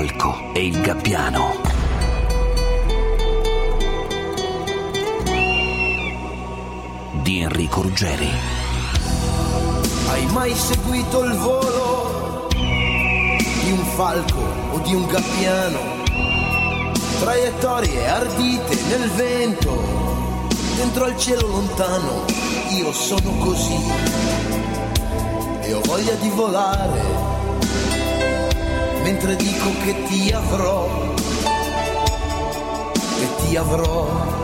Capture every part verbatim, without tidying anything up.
falco e il gabbiano. Di Enrico Ruggeri. Hai mai seguito il volo di un falco o di un gabbiano? Traiettorie ardite nel vento, dentro al cielo lontano. Io sono così e ho voglia di volare, mentre dico che ti avrò, che ti avrò.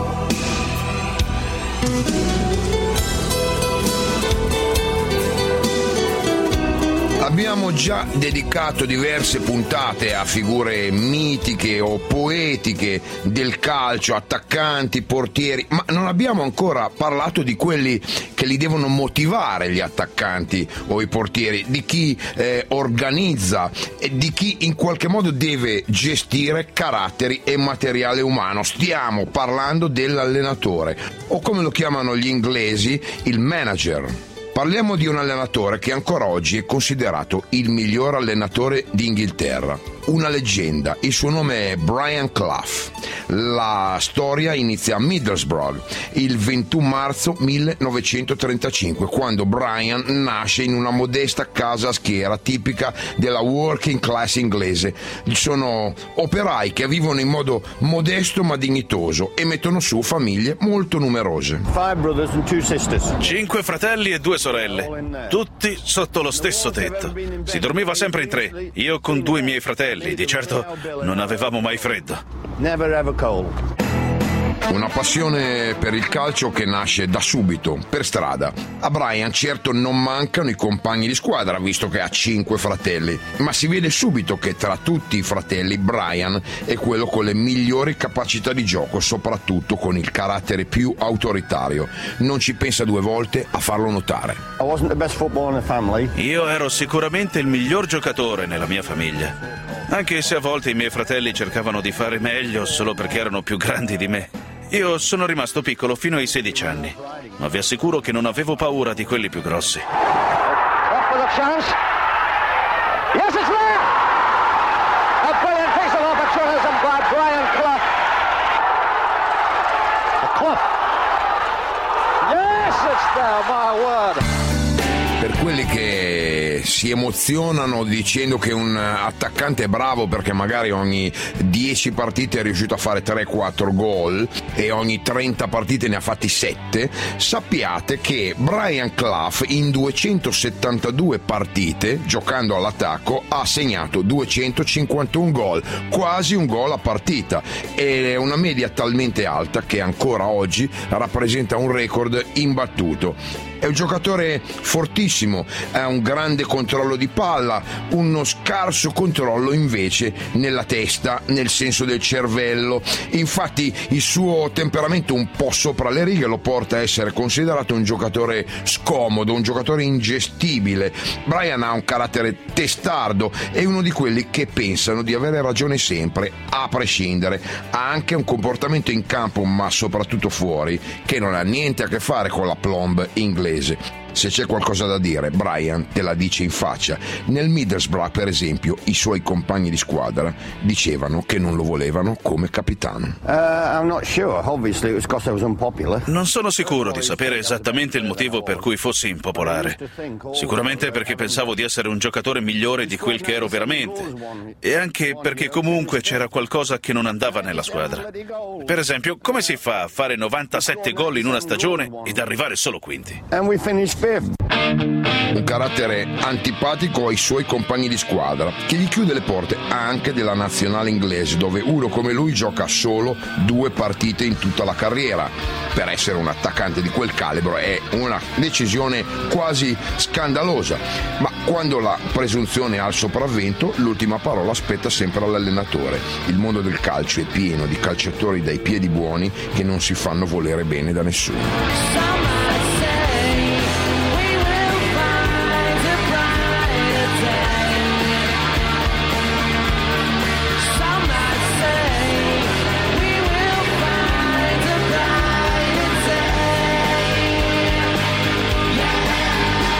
Abbiamo già dedicato diverse puntate a figure mitiche o poetiche del calcio, attaccanti, portieri, ma non abbiamo ancora parlato di quelli che li devono motivare, gli attaccanti o i portieri, di chi eh, organizza e di chi in qualche modo deve gestire caratteri e materiale umano. Stiamo parlando dell'allenatore, o come lo chiamano gli inglesi, il manager. Parliamo di un allenatore che ancora oggi è considerato il miglior allenatore d'Inghilterra, una leggenda. Il suo nome è Brian Clough. La storia inizia a Middlesbrough il ventuno marzo millenovecentotrentacinque, quando Brian nasce in una modesta casa a schiera tipica della working class inglese. Sono operai che vivono in modo modesto ma dignitoso e mettono su famiglie molto numerose. Cinque fratelli e due sorelle, tutti sotto lo stesso tetto. Si dormiva sempre in tre, io con due miei fratelli. Di certo non avevamo mai freddo. Never ever cold. Una passione per il calcio che nasce da subito, per strada. A Brian certo non mancano i compagni di squadra, visto che ha cinque fratelli, ma si vede subito che tra tutti i fratelli Brian è quello con le migliori capacità di gioco, soprattutto con il carattere più autoritario. Non ci pensa due volte a farlo notare. I wasn't the best footballer in the family. Io ero sicuramente il miglior giocatore nella mia famiglia, anche se a volte i miei fratelli cercavano di fare meglio solo perché erano più grandi di me. Io sono rimasto piccolo fino ai sedici anni, ma vi assicuro che non avevo paura di quelli più grossi. Yes, it's there! A brilliant piece of opportunism by Brian Clough. Clough. Yes, it's there, my word. Per quelli che si emozionano dicendo che un attaccante è bravo perché magari ogni dieci partite è riuscito a fare tre quattro gol e ogni trenta partite ne ha fatti sette, sappiate che Brian Clough in duecentosettantadue partite giocando all'attacco ha segnato duecentocinquantuno gol, quasi un gol a partita, è una media talmente alta che ancora oggi rappresenta un record imbattuto. È un giocatore fortissimo, ha un grande controllo di palla, uno scarso controllo invece nella testa, nel senso del cervello. Infatti il suo temperamento un po' sopra le righe lo porta a essere considerato un giocatore scomodo, un giocatore ingestibile. Brian ha un carattere testardo, è uno di quelli che pensano di avere ragione sempre, a prescindere. Ha anche un comportamento in campo, ma soprattutto fuori, che non ha niente a che fare con la plomb inglese. Se c'è qualcosa da dire, Brian te la dice in faccia. Nel Middlesbrough, per esempio, i suoi compagni di squadra dicevano che non lo volevano come capitano. Uh, I'm not sure. Obviously it was because I was unpopular. Non sono sicuro di sapere esattamente il motivo per cui fossi impopolare. Sicuramente perché pensavo di essere un giocatore migliore di quel che ero veramente, e anche perché comunque c'era qualcosa che non andava nella squadra. Per esempio, come si fa a fare novantasette gol in una stagione ed arrivare solo quinti? And we finished fifth. Un carattere antipatico ai suoi compagni di squadra, che gli chiude le porte anche della nazionale inglese, dove uno come lui gioca solo due partite in tutta la carriera. Per essere un attaccante di quel calibro è una decisione quasi scandalosa, ma quando la presunzione ha il sopravvento, l'ultima parola spetta sempre all'allenatore. Il mondo del calcio è pieno di calciatori dai piedi buoni che non si fanno volere bene da nessuno.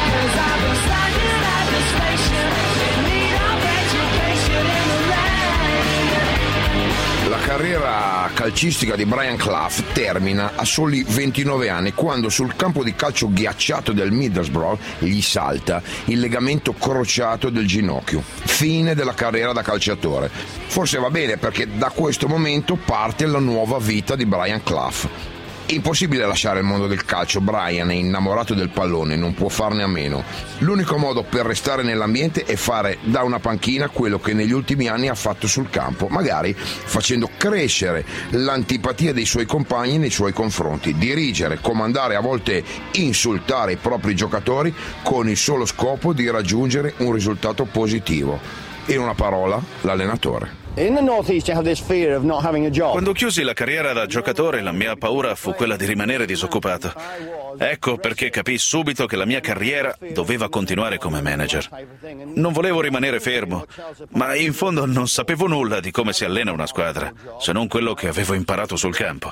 Stuck in at the station in need of education in the rain. calcistica di Brian Clough termina a soli ventinove anni, quando sul campo di calcio ghiacciato del Middlesbrough gli salta il legamento crociato del ginocchio. Fine della carriera da calciatore. Forse va bene, perché da questo momento parte la nuova vita di Brian Clough. Impossibile lasciare il mondo del calcio, Brian è innamorato del pallone, non può farne a meno. L'unico modo per restare nell'ambiente è fare da una panchina quello che negli ultimi anni ha fatto sul campo, magari facendo crescere l'antipatia dei suoi compagni nei suoi confronti, dirigere, comandare, a volte insultare i propri giocatori con il solo scopo di raggiungere un risultato positivo. In una parola, l'allenatore. In the Northeast you have this fear of not having a job. Quando chiusi la carriera da giocatore, la mia paura fu quella di rimanere disoccupato. Ecco perché capii subito che la mia carriera doveva continuare come manager. Non volevo rimanere fermo, ma in fondo non sapevo nulla di come si allena una squadra, se non quello che avevo imparato sul campo.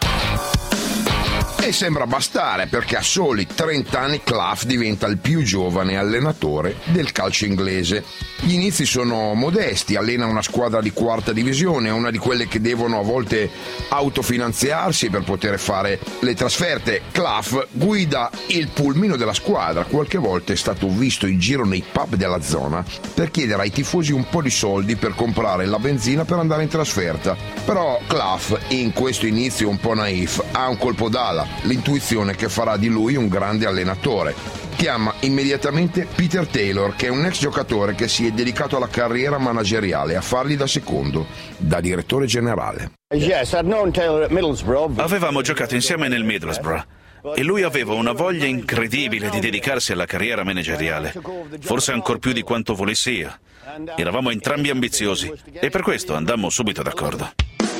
E sembra bastare, perché a soli trenta anni Clough diventa il più giovane allenatore del calcio inglese. Gli inizi sono modesti, allena una squadra di quarta divisione, una di quelle che devono a volte autofinanziarsi per poter fare le trasferte. Clough guida il pulmino della squadra, qualche volta è stato visto in giro nei pub della zona per chiedere ai tifosi un po' di soldi per comprare la benzina per andare in trasferta. Però Clough, in questo inizio un po' naif, ha un colpo d'ala, l'intuizione che farà di lui un grande allenatore. Chiama immediatamente Peter Taylor, che è un ex giocatore che si è dedicato alla carriera manageriale, a fargli da secondo, da direttore generale. Yes, I'd known Taylor at Middlesbrough. but- Avevamo giocato insieme nel Middlesbrough e lui aveva una voglia incredibile di dedicarsi alla carriera manageriale, forse ancor più di quanto volessi io. Eravamo entrambi ambiziosi e per questo andammo subito d'accordo.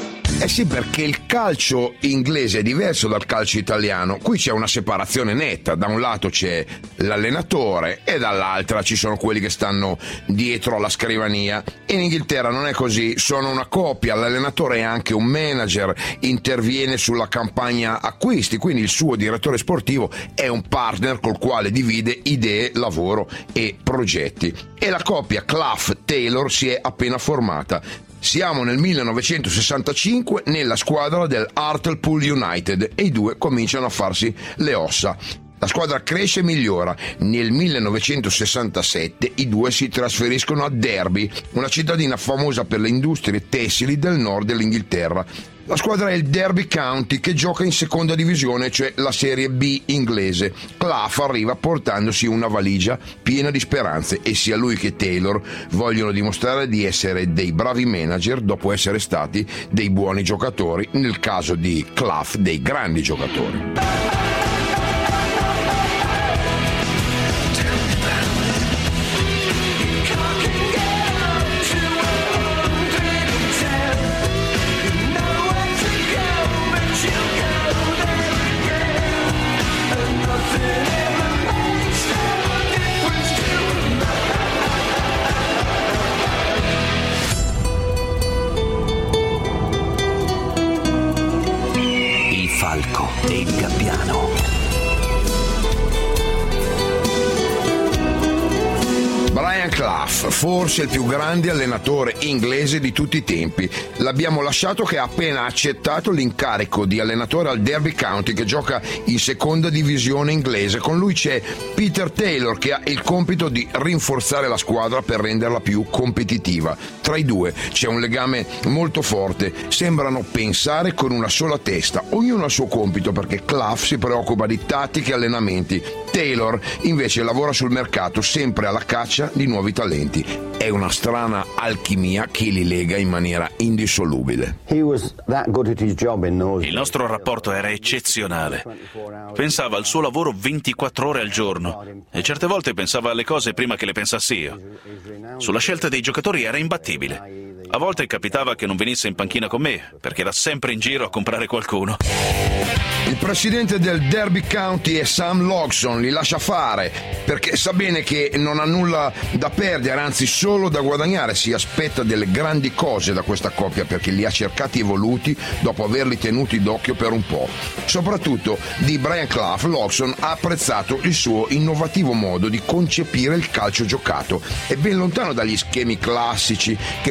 Eh sì, perché il calcio inglese è diverso dal calcio italiano. Qui c'è una separazione netta. Da un lato c'è l'allenatore e dall'altra ci sono quelli che stanno dietro alla scrivania. In Inghilterra non è così, sono una coppia. L'allenatore è anche un manager, interviene sulla campagna acquisti, quindi il suo direttore sportivo è un partner col quale divide idee, lavoro e progetti. E la coppia Clough-Taylor si è appena formata. Siamo nel millenovecentosessantacinque nella squadra del Hartlepool United e i due cominciano a farsi le ossa. La squadra cresce e migliora. Nel millenovecentosessantasette i due si trasferiscono a Derby, una cittadina famosa per le industrie tessili del nord dell'Inghilterra. La squadra è il Derby County, che gioca in seconda divisione, cioè la Serie B inglese. Clough arriva portandosi una valigia piena di speranze e sia lui che Taylor vogliono dimostrare di essere dei bravi manager dopo essere stati dei buoni giocatori, nel caso di Clough dei grandi giocatori. Falco e il Gabbiano. Brian Clough, forse il più grande allenatore inglese di tutti i tempi. L'abbiamo lasciato che ha appena accettato l'incarico di allenatore al Derby County, che gioca in seconda divisione inglese. Con lui c'è Peter Taylor, che ha il compito di rinforzare la squadra per renderla più competitiva. Tra i due c'è un legame molto forte, sembrano pensare con una sola testa, ognuno ha il suo compito, perché Clough si preoccupa di tattiche e allenamenti. Taylor invece lavora sul mercato, sempre alla caccia di nuovi talenti. È una strana alchimia che li lega in maniera indissolubile. He was that good at his job in those Il nostro rapporto era eccezionale. Pensava al suo lavoro ventiquattro ore al giorno e certe volte pensava alle cose prima che le pensassi io. Sulla scelta dei giocatori era imbattibile. A volte capitava che non venisse in panchina con me, perché era sempre in giro a comprare qualcuno. Il presidente del Derby County è Sam Logson, li lascia fare perché sa bene che non ha nulla da perdere, anzi solo da guadagnare. Si aspetta delle grandi cose da questa coppia, perché li ha cercati e voluti dopo averli tenuti d'occhio per un po'. Soprattutto di Brian Clough, Logson ha apprezzato il suo innovativo modo di concepire il calcio giocato. È ben lontano dagli schemi classici che fino a quel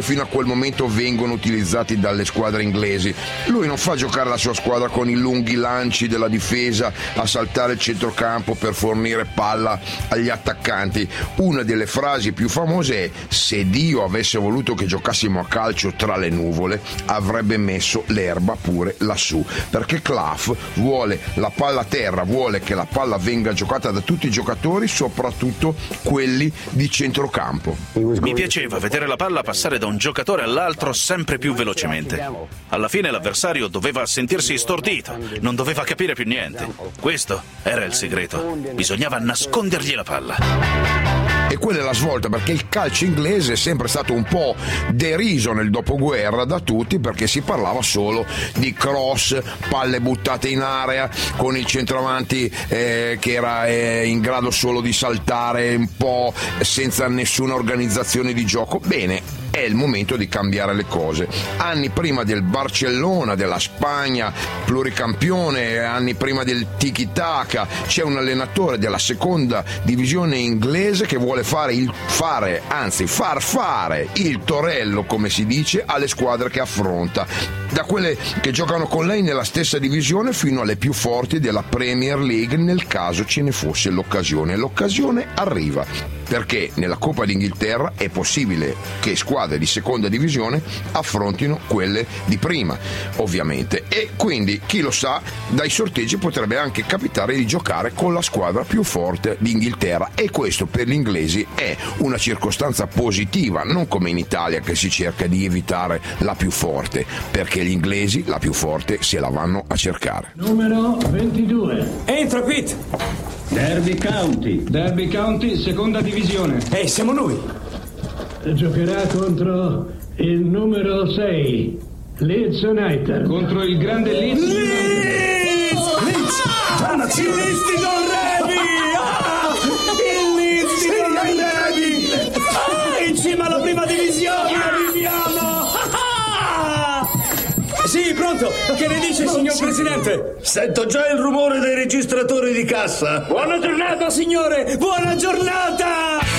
al momento vengono utilizzati dalle squadre inglesi. Lui non fa giocare la sua squadra con i lunghi lanci della difesa a saltare il centrocampo per fornire palla agli attaccanti. Una delle frasi più famose è: se Dio avesse voluto che giocassimo a calcio tra le nuvole avrebbe messo l'erba pure lassù, perché Clough vuole la palla a terra, vuole che la palla venga giocata da tutti i giocatori, soprattutto quelli di centrocampo. Mi piaceva vedere la palla passare da un giocatore all'altro sempre più velocemente. Alla fine l'avversario doveva sentirsi stordito, non doveva capire più niente. Questo era il segreto. Bisognava nascondergli la palla. E quella è la svolta, perché il calcio inglese è sempre stato un po' deriso nel dopoguerra da tutti, perché si parlava solo di cross, palle buttate in area, con il centravanti eh, che era eh, in grado solo di saltare un po' senza nessuna organizzazione di gioco. Bene, è il momento di cambiare le cose. Anni prima del Barcellona, della Spagna, pluricampione, anni prima del tiki-taka, c'è un allenatore della seconda divisione inglese che vuole fare il fare, anzi far fare il torello, come si dice, alle squadre che affronta, da quelle che giocano con lei nella stessa divisione fino alle più forti della Premier League, nel caso ce ne fosse l'occasione. L'occasione arriva, perché nella Coppa d'Inghilterra è possibile che squadre di seconda divisione affrontino quelle di prima, ovviamente, e quindi chi lo sa, dai sorteggi potrebbe anche capitare di giocare con la squadra più forte d'Inghilterra, e questo per gli inglesi è una circostanza positiva, non come in Italia che si cerca di evitare la più forte, perché gli inglesi la più forte se la vanno a cercare. Numero ventidue. Entra, Pete. Derby County. Derby County, seconda divisione. Ehi, siamo noi. Giocherà contro il numero sei, Leeds United. Contro il grande Leeds United. Leeds! Leeds! Dannazione! Il Leeds di Don Remy! Ah! Il Leeds di Don Remy! Ah! In cima alla prima divisione! Arriviamo! Ah! Sì, pronto! Che ne dice, signor Presidente? Sento già il rumore dei registratori di cassa. Buona giornata, signore! Buona giornata!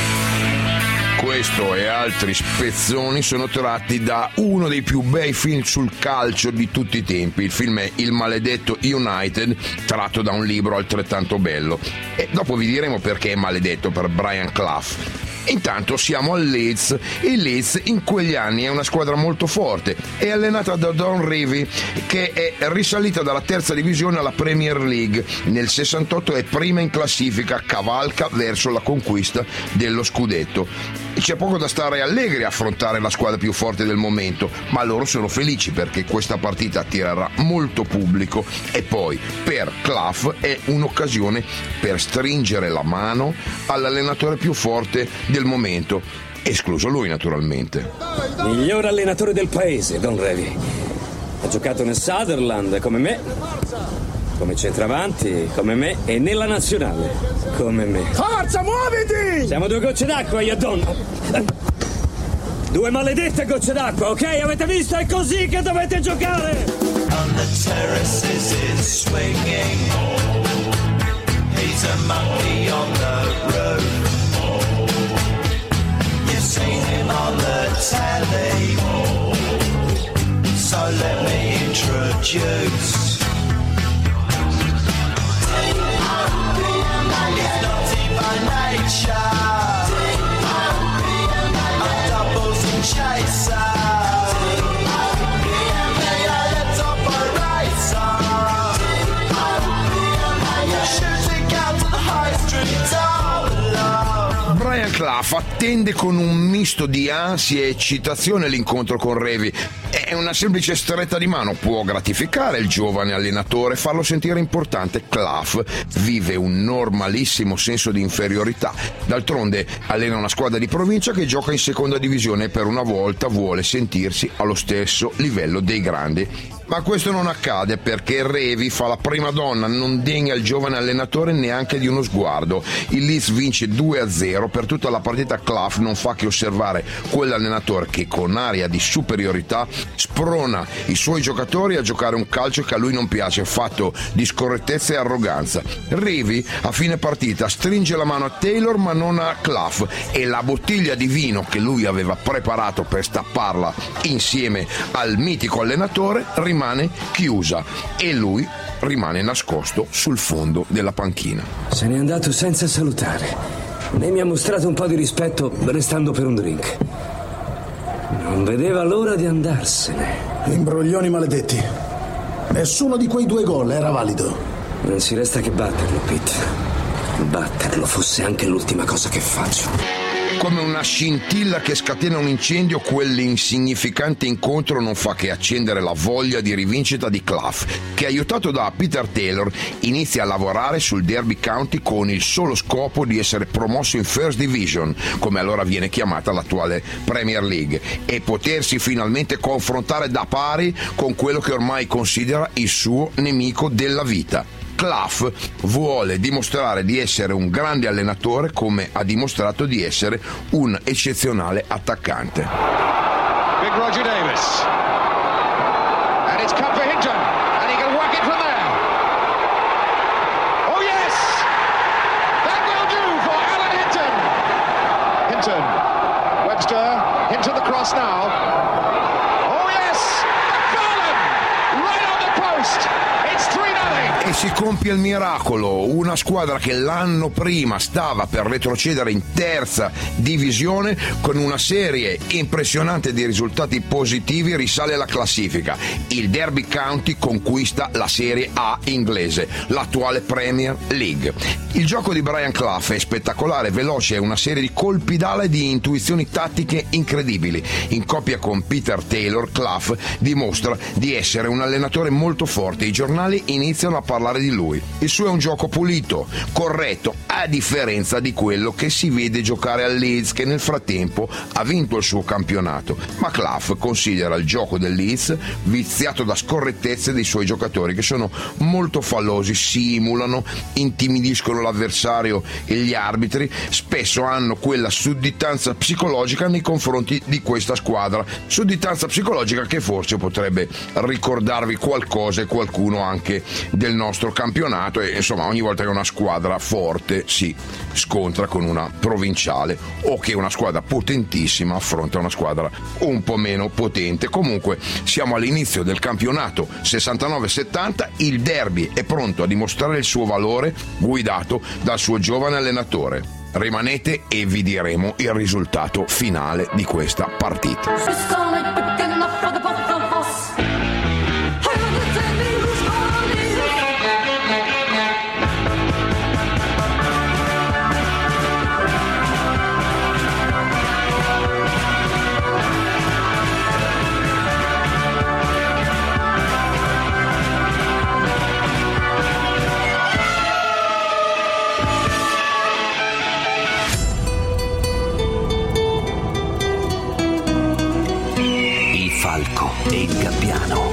Questo e altri spezzoni sono tratti da uno dei più bei film sul calcio di tutti i tempi. Il film è Il maledetto United, tratto da un libro altrettanto bello. E dopo vi diremo perché è maledetto per Brian Clough. Intanto siamo al Leeds. Il Leeds in quegli anni è una squadra molto forte, è allenata da Don Revie, che è risalita dalla terza divisione alla Premier League. Nel sessantotto è prima in classifica, cavalca verso la conquista dello scudetto. C'è poco da stare allegri a affrontare la squadra più forte del momento, ma loro sono felici perché questa partita attirerà molto pubblico, e poi per Clough è un'occasione per stringere la mano all'allenatore più forte del momento, escluso lui naturalmente. Miglior allenatore del paese, Don Revie. Ha giocato nel Sunderland come me, come centravanti come me, e nella nazionale come me. Forza, muoviti! Siamo due gocce d'acqua, io e Don. Due maledette gocce d'acqua, ok? Avete visto? È così che dovete giocare! On the terraces is swinging. He's a monkey on the roof. You've seen him on the telly. So let me introduce. He's naughty by nature. A doubles and chaser. Brian Clough attende con un misto di ansia e eccitazione l'incontro con Revie. È una semplice stretta di mano, può gratificare il giovane allenatore, farlo sentire importante. Clough vive un normalissimo senso di inferiorità. D'altronde allena una squadra di provincia che gioca in seconda divisione e per una volta vuole sentirsi allo stesso livello dei grandi. Ma questo non accade perché Revi fa la prima donna non degna al giovane allenatore neanche di uno sguardo. Il Leeds vince due a zero, per tutta la partita Clough non fa che osservare quell'allenatore che con aria di superiorità sprona i suoi giocatori a giocare un calcio che a lui non piace, fatto di scorrettezza e arroganza. Revi a fine partita stringe la mano a Taylor ma non a Clough e la bottiglia di vino che lui aveva preparato per stapparla insieme al mitico allenatore rimane chiusa e lui rimane nascosto sul fondo della panchina. Se n'è andato senza salutare, né mi ha mostrato un po' di rispetto restando per un drink. Non vedeva l'ora di andarsene. Imbroglioni maledetti. Nessuno di quei due gol era valido. Non si resta che batterlo, Pete. Batterlo fosse anche l'ultima cosa che faccio. Come una scintilla che scatena un incendio, quell'insignificante incontro non fa che accendere la voglia di rivincita di Clough, che aiutato da Peter Taylor inizia a lavorare sul Derby County con il solo scopo di essere promosso in First Division, come allora viene chiamata l'attuale Premier League, e potersi finalmente confrontare da pari con quello che ormai considera il suo nemico della vita. Clough vuole dimostrare di essere un grande allenatore come ha dimostrato di essere un eccezionale attaccante. Big Roger Davis. And it's come for Hinton. And he can work it from there. Oh yes! That will do for Alan Hinton. Hinton. Webster. Hinton the cross now. Oh yes! McFarlane! Right on the post. It's three nothing. E si compie il miracolo, una squadra che l'anno prima stava per retrocedere in terza divisione con una serie impressionante di risultati positivi risale alla classifica. Il Derby County conquista la Serie A inglese, l'attuale Premier League. Il gioco di Brian Clough è spettacolare, veloce e una serie di colpi d'ala e di intuizioni tattiche incredibili. In coppia con Peter Taylor, Clough dimostra di essere un allenatore molto forte. I giornali iniziano a parlare di lui. Il suo è un gioco pulito, corretto, a differenza di quello che si vede giocare al Leeds, che nel frattempo ha vinto il suo campionato. Ma Clough considera il gioco del Leeds viziato da scorrettezze dei suoi giocatori, che sono molto fallosi, simulano, intimidiscono l'avversario e gli arbitri, spesso hanno quella sudditanza psicologica nei confronti di questa squadra, sudditanza psicologica che forse potrebbe ricordarvi qualcosa e qualcuno anche del nostro campionato. E insomma, ogni volta che una squadra forte si scontra con una provinciale o che una squadra potentissima affronta una squadra un po' meno potente. Comunque siamo all'inizio del campionato sessantanove settanta, il derby è pronto a dimostrare il suo valore, guidato dal suo giovane allenatore. Rimanete e vi diremo il risultato finale di questa partita. Falco e il Gabbiano.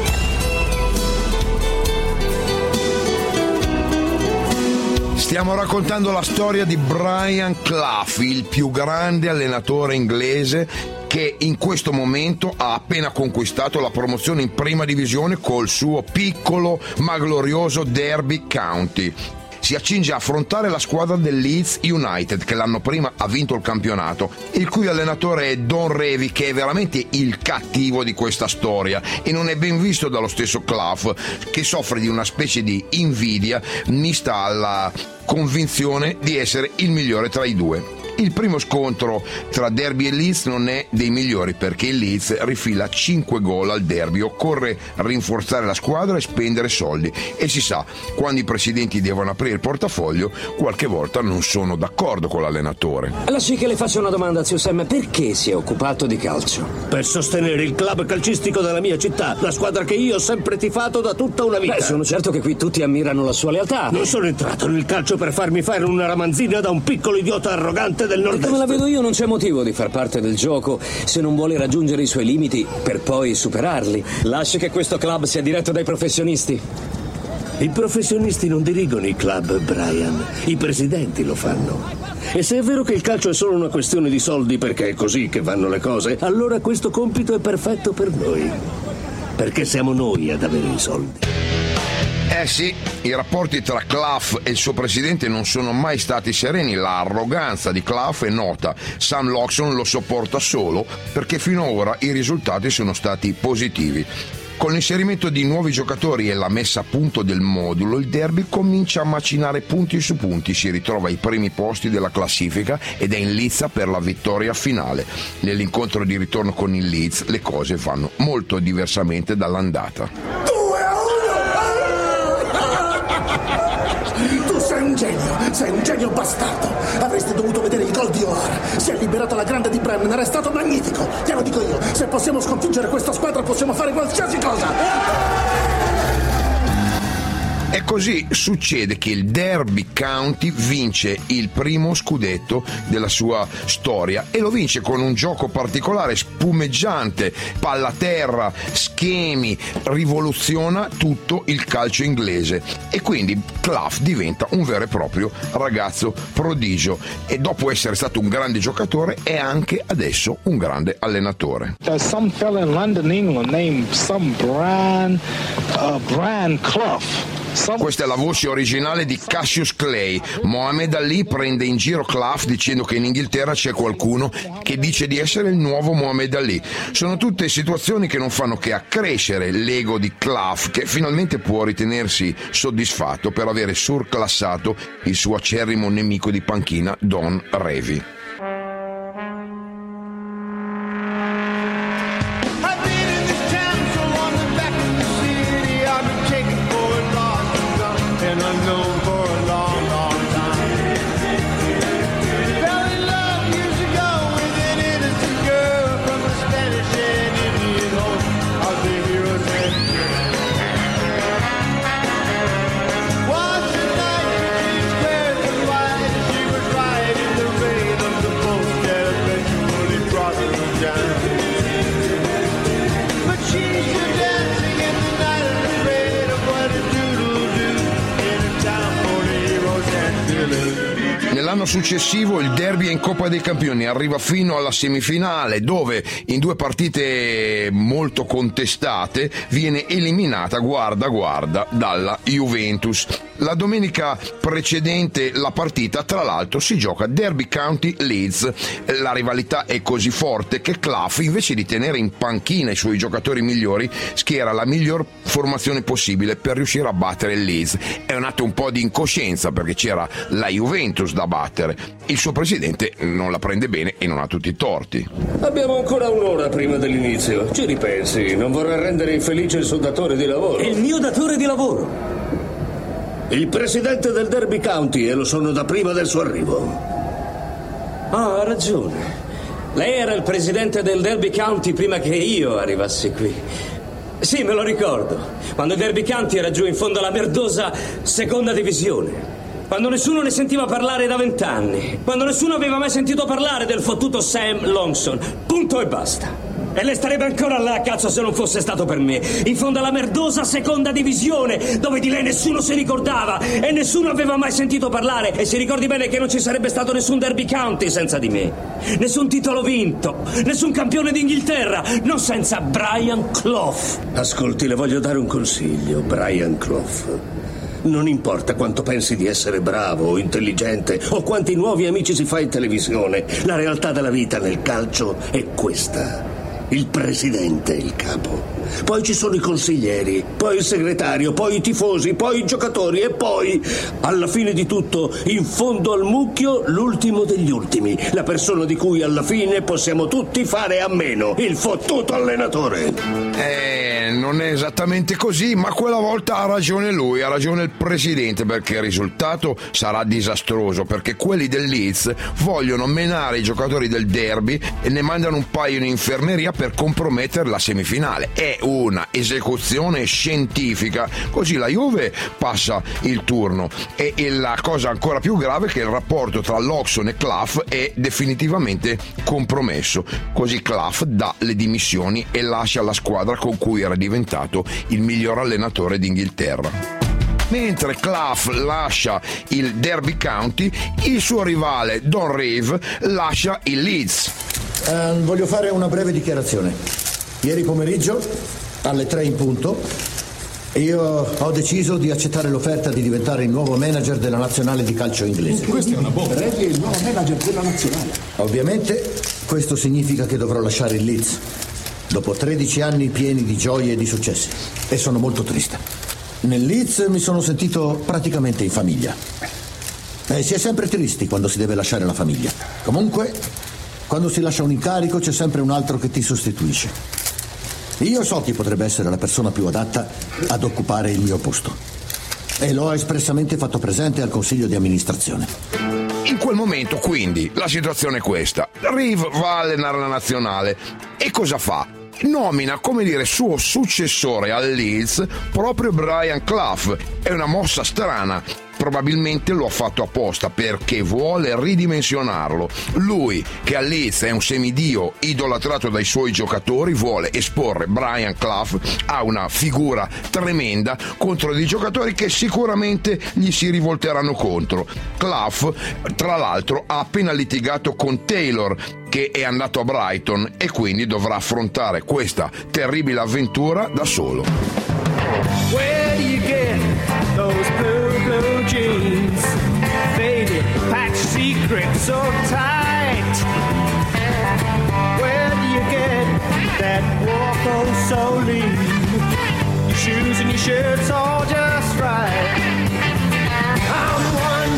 Stiamo raccontando la storia di Brian Clough, il più grande allenatore inglese che in questo momento ha appena conquistato la promozione in prima divisione col suo piccolo ma glorioso Derby County. Si accinge a affrontare la squadra del Leeds United, che l'anno prima ha vinto il campionato, il cui allenatore è Don Revie, che è veramente il cattivo di questa storia e non è ben visto dallo stesso Clough, che soffre di una specie di invidia mista alla convinzione di essere il migliore tra i due. Il primo scontro tra Derby e Leeds non è dei migliori, perché il Leeds rifila cinque gol al Derby, occorre rinforzare la squadra e spendere soldi, e si sa, quando i presidenti devono aprire il portafoglio qualche volta non sono d'accordo con l'allenatore. Lasci che le faccia una domanda, zio Sam: perché si è occupato di calcio? Per sostenere il club calcistico della mia città, la squadra che io ho sempre tifato da tutta una vita. Beh, sono certo che qui tutti ammirano la sua lealtà. Non sono entrato nel calcio per farmi fare una ramanzina da un piccolo idiota arrogante parte del nord-est. Come la vedo io, non c'è motivo di far parte del gioco se non vuole raggiungere i suoi limiti per poi superarli. Lasci che questo club sia diretto dai professionisti. I professionisti non dirigono i club, Brian. I presidenti lo fanno. E se è vero che il calcio è solo una questione di soldi perché è così che vanno le cose, allora questo compito è perfetto per noi. Perché siamo noi ad avere i soldi. Eh sì, i rapporti tra Clough e il suo presidente non sono mai stati sereni. L'arroganza di Clough è nota. Sam Loxton lo sopporta solo perché fino ad ora i risultati sono stati positivi. Con l'inserimento di nuovi giocatori e la messa a punto del modulo, il derby comincia a macinare punti su punti, si ritrova ai primi posti della classifica ed è in lizza per la vittoria finale. Nell'incontro di ritorno con il Leeds le cose vanno molto diversamente dall'andata. Tu sei un genio, sei un genio bastardo. Avresti dovuto vedere il gol di Oar. Si è liberato alla grande di Bremner, è stato magnifico. Te lo dico io, se possiamo sconfiggere questa squadra possiamo fare qualsiasi cosa. E così succede che il Derby County vince il primo scudetto della sua storia e lo vince con un gioco particolare, spumeggiante, palla a terra, schemi, rivoluziona tutto il calcio inglese e quindi Clough diventa un vero e proprio ragazzo prodigio e dopo essere stato un grande giocatore è anche adesso un grande allenatore. There's some fella in London, England named some Brian, uh, Brian Clough. Questa è la voce originale di Cassius Clay. Mohamed Ali prende in giro Clough dicendo che in Inghilterra c'è qualcuno che dice di essere il nuovo Mohamed Ali. Sono tutte situazioni che non fanno che accrescere l'ego di Clough, che finalmente può ritenersi soddisfatto per avere surclassato il suo acerrimo nemico di panchina Don Revie. Nell'anno successivo il derby è in Coppa dei Campioni, arriva fino alla semifinale dove in due partite molto contestate viene eliminata, guarda guarda, dalla Juventus. La domenica precedente la partita, tra l'altro, si gioca Derby County Leeds. La rivalità è così forte che Clough, invece di tenere in panchina i suoi giocatori migliori, schiera la miglior formazione possibile per riuscire a battere il Leeds. È un atto un po' di incoscienza perché c'era la Juventus da battere. Il suo presidente non la prende bene e non ha tutti i torti. Abbiamo ancora un'ora prima dell'inizio. Ci ripensi, non vorrei rendere infelice il suo datore di lavoro. Il mio datore di lavoro? Il presidente del Derby County, e lo sono da prima del suo arrivo. Ah, ha ragione. Lei era il presidente del Derby County prima che io arrivassi qui. Sì, me lo ricordo. Quando il Derby County era giù in fondo alla merdosa seconda divisione. Quando nessuno ne sentiva parlare da vent'anni. Quando nessuno aveva mai sentito parlare del fottuto Sam Loxton. Punto e basta. E lei starebbe ancora là, cazzo, se non fosse stato per me. In fondo alla merdosa seconda divisione, dove di lei nessuno si ricordava e nessuno aveva mai sentito parlare. E si ricordi bene che non ci sarebbe stato nessun Derby County senza di me. Nessun titolo vinto, nessun campione d'Inghilterra, non senza Brian Clough. Ascolti, le voglio dare un consiglio, Brian Clough. Non importa quanto pensi di essere bravo o intelligente o quanti nuovi amici si fa in televisione, la realtà della vita nel calcio è questa. Il presidente è il capo. Poi ci sono i consiglieri, poi il segretario, poi i tifosi, poi i giocatori e poi, alla fine di tutto, in fondo al mucchio, l'ultimo degli ultimi, la persona di cui alla fine possiamo tutti fare a meno, il fottuto allenatore. Eh, non è esattamente così, ma quella volta ha ragione lui, ha ragione il presidente, perché il risultato sarà disastroso, perché quelli del Leeds vogliono menare i giocatori del derby e ne mandano un paio in infermeria per compromettere la semifinale. E è una esecuzione scientifica. Così la Juve passa il turno, e, e la cosa ancora più grave è che il rapporto tra Lawson e Clough è definitivamente compromesso. Così Clough dà le dimissioni e lascia la squadra con cui era diventato il miglior allenatore d'Inghilterra. Mentre Clough lascia il Derby County, il suo rivale Don Reeve lascia il Leeds. Uh, voglio fare una breve dichiarazione. Ieri pomeriggio, alle tre in punto, io ho deciso di accettare l'offerta di diventare il nuovo manager della nazionale di calcio inglese. Questa è una bomba. Lei è il nuovo manager della nazionale. Ovviamente questo significa che dovrò lasciare il Leeds dopo tredici anni pieni di gioie e di successi, e sono molto triste. Nel Leeds mi sono sentito praticamente in famiglia. E si è sempre tristi quando si deve lasciare la famiglia. Comunque, quando si lascia un incarico c'è sempre un altro che ti sostituisce. Io so chi potrebbe essere la persona più adatta ad occupare il mio posto. E l'ho espressamente fatto presente al consiglio di amministrazione. In quel momento, quindi, la situazione è questa. Reeve va a allenare la nazionale. E cosa fa? Nomina, come dire, suo successore al Leeds proprio Brian Clough. È una mossa strana. Probabilmente lo ha fatto apposta perché vuole ridimensionarlo. Lui, che al Leeds è un semidio idolatrato dai suoi giocatori, vuole esporre Brian Clough a una figura tremenda contro dei giocatori che sicuramente gli si rivolteranno contro. Clough, tra l'altro, ha appena litigato con Taylor, che è andato a Brighton, e quindi dovrà affrontare questa terribile avventura da solo. Where do you get those blue, blue jeans? Faded patch secret so tight. Where do you get that walk oh so lean? Your shoes and your shirts all just right. I'm one.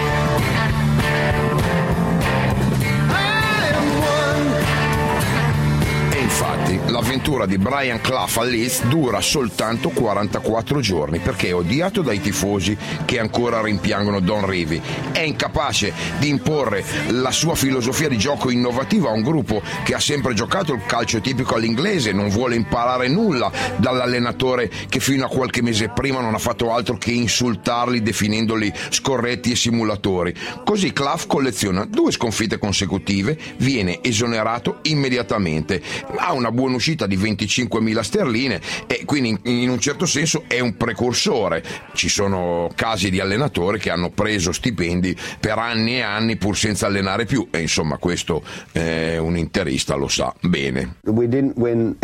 Infatti, l'avventura di Brian Clough al Leeds dura soltanto quarantaquattro giorni, perché è odiato dai tifosi che ancora rimpiangono Don Reeve. È incapace di imporre la sua filosofia di gioco innovativa a un gruppo che ha sempre giocato il calcio tipico all'inglese, non vuole imparare nulla dall'allenatore che fino a qualche mese prima non ha fatto altro che insultarli definendoli scorretti e simulatori. Così Clough colleziona due sconfitte consecutive, viene esonerato immediatamente. Ha una buona uscita di venticinquemila sterline e quindi in un certo senso è un precursore. Ci sono casi di allenatori che hanno preso stipendi per anni e anni pur senza allenare più, e insomma questo eh, un interista lo sa bene. Quando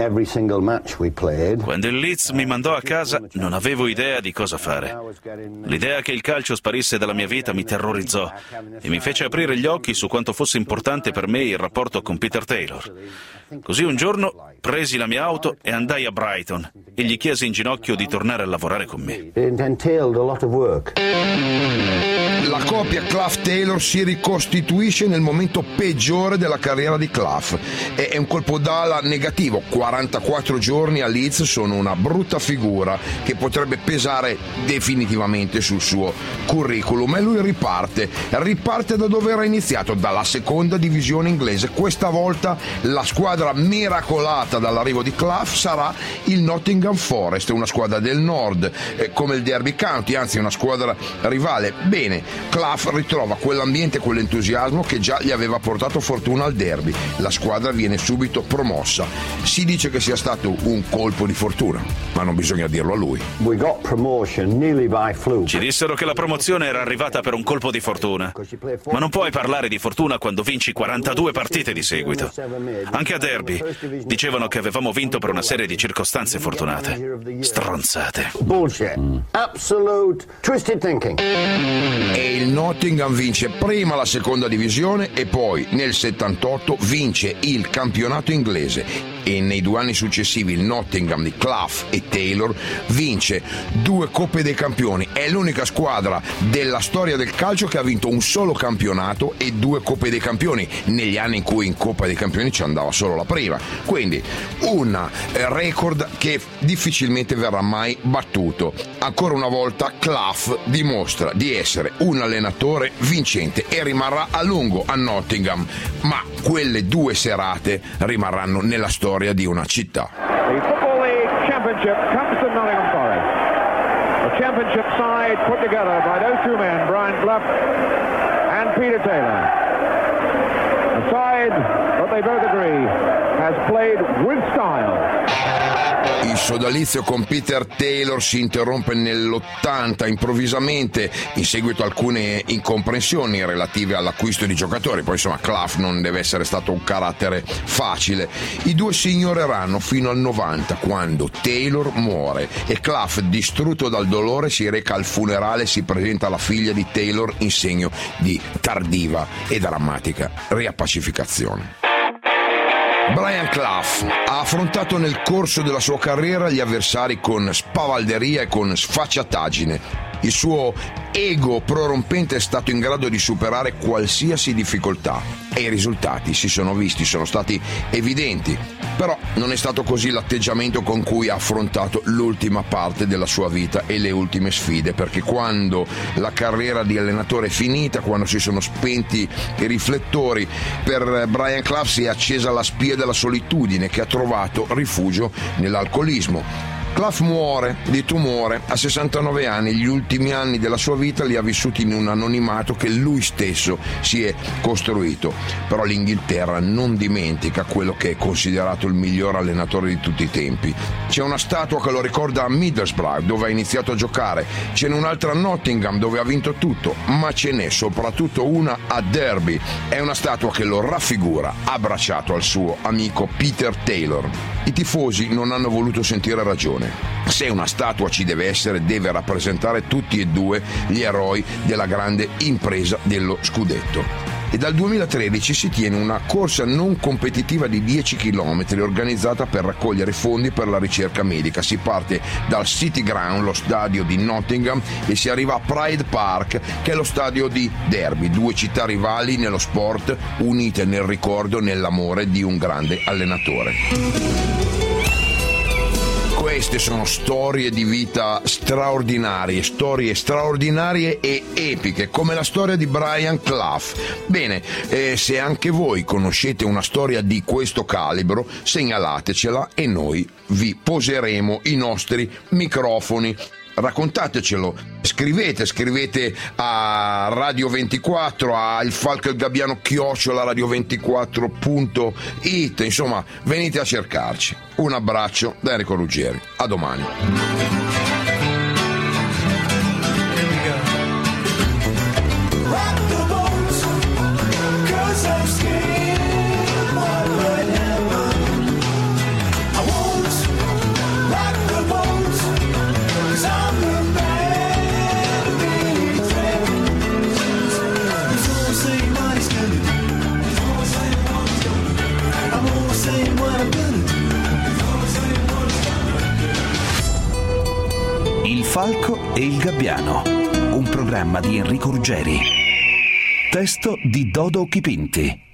il Leeds mi mandò a casa non avevo idea di cosa fare. L'idea che il calcio sparisse dalla mia vita mi terrorizzò e mi fece aprire gli occhi su quanto fosse importante per me il rapporto con Peter Taylor. Così un giorno presi la mia auto e andai a Brighton e gli chiesi in ginocchio di tornare a lavorare con me. La coppia Clough-Taylor si ricostituisce nel momento peggiore della carriera di Clough. È un colpo d'ala negativo. quarantaquattro giorni a Leeds sono una brutta figura che potrebbe pesare definitivamente sul suo curriculum, e lui riparte. Riparte da dove era iniziato, dalla seconda divisione inglese. Questa volta la squadra miracolata dall'arrivo di Clough sarà il Nottingham Forest, una squadra del nord, eh, come il Derby County, anzi una squadra rivale. Bene, Clough ritrova quell'ambiente, quell'entusiasmo che già gli aveva portato fortuna al derby. La squadra viene subito promossa. Si dice che sia stato un colpo di fortuna, ma non bisogna dirlo a lui. Ci dissero che la promozione era arrivata per un colpo di fortuna, ma non puoi parlare di fortuna quando vinci quarantadue partite di seguito. Anche a Derby dicevano che avevamo vinto per una serie di circostanze fortunate. Stronzate. Bullshit. Absolute twisted thinking. E il Nottingham vince prima la seconda divisione e poi nel settantotto vince il campionato inglese, e nei due anni successivi il Nottingham di Clough e Taylor vince due Coppe dei Campioni. È l'unica squadra della storia del calcio che ha vinto un solo campionato e due Coppe dei Campioni negli anni in cui in Coppa dei Campioni ci andava solo la prima. Quindi un record che difficilmente verrà mai battuto. Ancora una volta Clough dimostra di essere un allenatore vincente e rimarrà a lungo a Nottingham, ma quelle due serate rimarranno nella storia di una città. The Football League championship comes to Nottingham Forest. The championship side put together by those two men, Brian Clough and Peter Taylor. A side that they both agree has played with style. Il sodalizio con Peter Taylor si interrompe nell'ottanta improvvisamente in seguito a alcune incomprensioni relative all'acquisto di giocatori. Poi insomma Clough non deve essere stato un carattere facile. I due si ignoreranno fino al novanta, quando Taylor muore e Clough, distrutto dal dolore, si reca al funerale e si presenta alla figlia di Taylor in segno di tardiva e drammatica riappacificazione. Brian Clough ha affrontato nel corso della sua carriera gli avversari con spavalderia e con sfacciataggine. Il suo ego prorompente è stato in grado di superare qualsiasi difficoltà e i risultati si sono visti, sono stati evidenti. Però non è stato così l'atteggiamento con cui ha affrontato l'ultima parte della sua vita e le ultime sfide, perché quando la carriera di allenatore è finita, quando si sono spenti i riflettori, per Brian Clough si è accesa la spia della solitudine, che ha trovato rifugio nell'alcolismo. Clough muore di tumore a sessantanove anni, gli ultimi anni della sua vita li ha vissuti in un anonimato che lui stesso si è costruito. Però l'Inghilterra non dimentica quello che è considerato il miglior allenatore di tutti i tempi. C'è una statua che lo ricorda a Middlesbrough, dove ha iniziato a giocare, ce n'è un'altra a Nottingham, dove ha vinto tutto, ma ce n'è soprattutto una a Derby. È una statua che lo raffigura abbracciato al suo amico Peter Taylor. I tifosi non hanno voluto sentire ragione. Se una statua ci deve essere, deve rappresentare tutti e due gli eroi della grande impresa dello scudetto. E dal duemilatredici si tiene una corsa non competitiva di dieci chilometri organizzata per raccogliere fondi per la ricerca medica. Si parte dal City Ground, lo stadio di Nottingham, e si arriva a Pride Park, che è lo stadio di Derby, due città rivali nello sport, unite nel ricordo e nell'amore di un grande allenatore. Queste sono storie di vita straordinarie, storie straordinarie e epiche, come la storia di Brian Clough. Bene, eh, se anche voi conoscete una storia di questo calibro, segnalatecela e noi vi poseremo i nostri microfoni. Raccontatecelo, scrivete, scrivete a Radio ventiquattro, a Il Falco e il Gabbiano chiocciola radio ventiquattro punto it, insomma venite a cercarci. Un abbraccio da Enrico Ruggeri, a domani. Il Falco e il Gabbiano, un programma di Enrico Ruggeri. Testo di Dodo Chipinti.